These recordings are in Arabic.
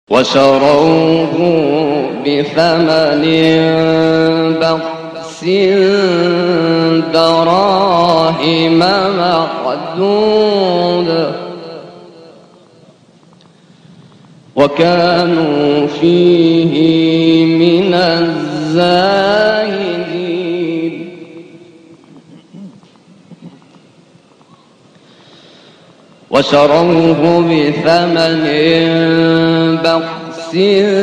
وشروه بثمن بخس دراهم معدودة وكانوا فيه من الزاهدين. وشروه بثمن بخس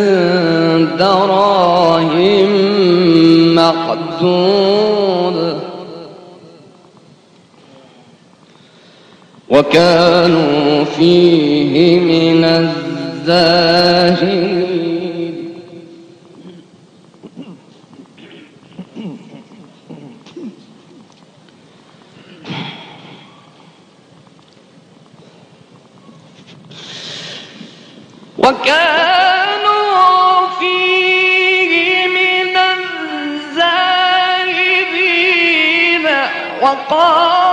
دراهم معدودة وكانوا فيه من الزاهدين. وكانوا فيه من الزاهدين. وقال